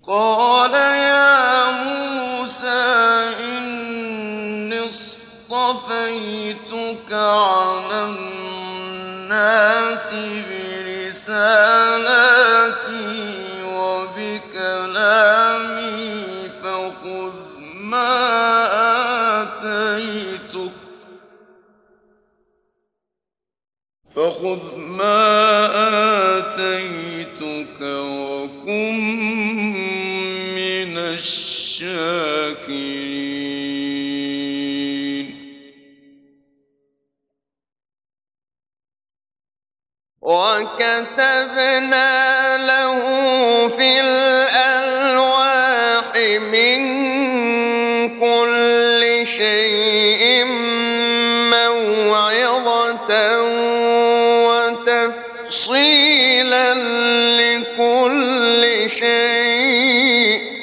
قال يا موسى إني اصطفيتك على الناس برسالاتي وبكلامي فخذ ما آتيتك وكن من الشاكرين. وكتبنا له في الألواح من كل شيء موعظة وتفصيلا لكل شيء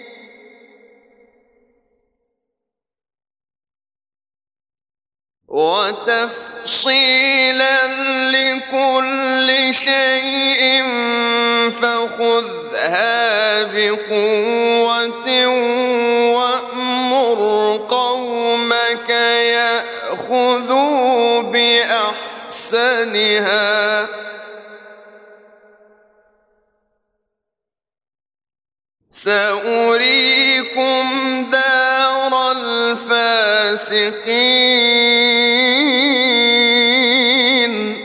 فخذها بقوة وأمر قومك يأخذوا بأحسنها سأريكم دار الفاسقين.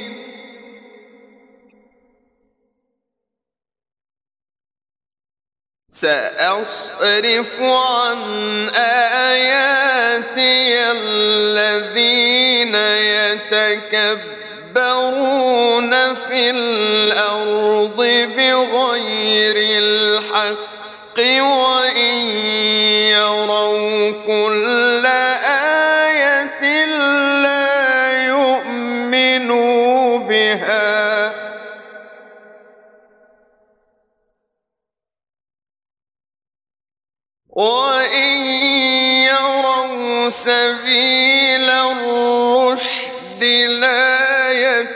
سأصرف عن آياتي الذين يتكبرون في الأرض بغير الحق وإن يروا كل آية لا يؤمنوا بها وإن يروا سبيل الرشد لا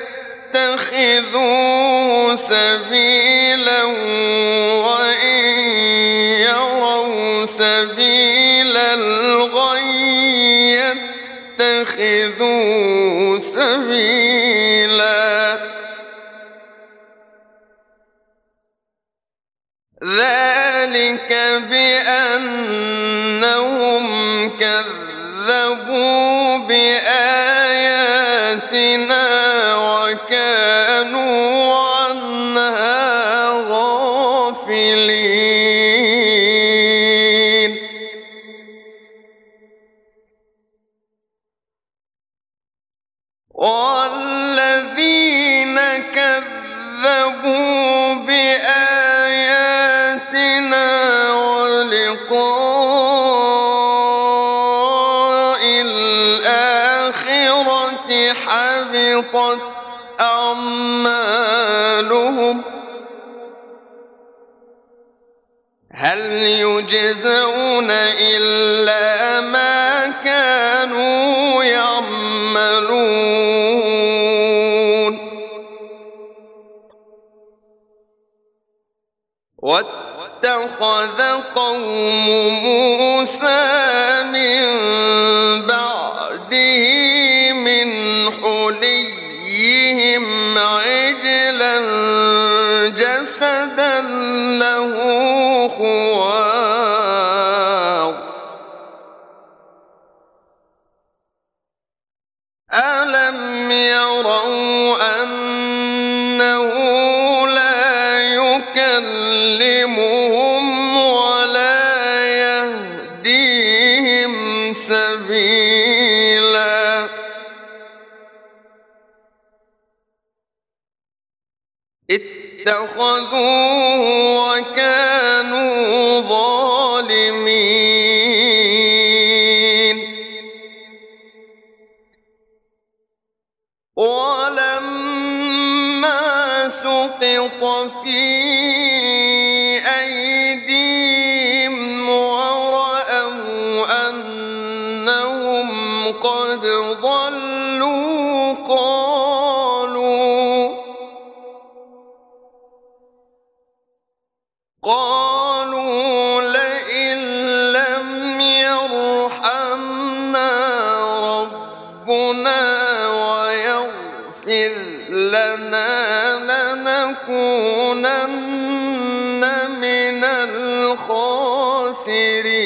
يتخذوه سبيلا وإن يروا سبيل الغي يتخذوه سبيلا. ذلك بأنهم كذبوا بآياتنا وكانوا عنها غافلين. والذين كذبوا بآياتنا ولقاء الآخرة حبطت أعمالهم هل يجزون إلا ما كانوا يعملون. واتخذ قوم موسى من بعده من حليهم عجلا جسدا له خوار ألم يروا أنه لا يكلمهم ولا يهديهم سبيلا اتخذوه وكانوا ظالمين. ولما سقط في أيديهم ورأوا أنهم قد ضلوا قالوا لنا لنكونن من الخاسرين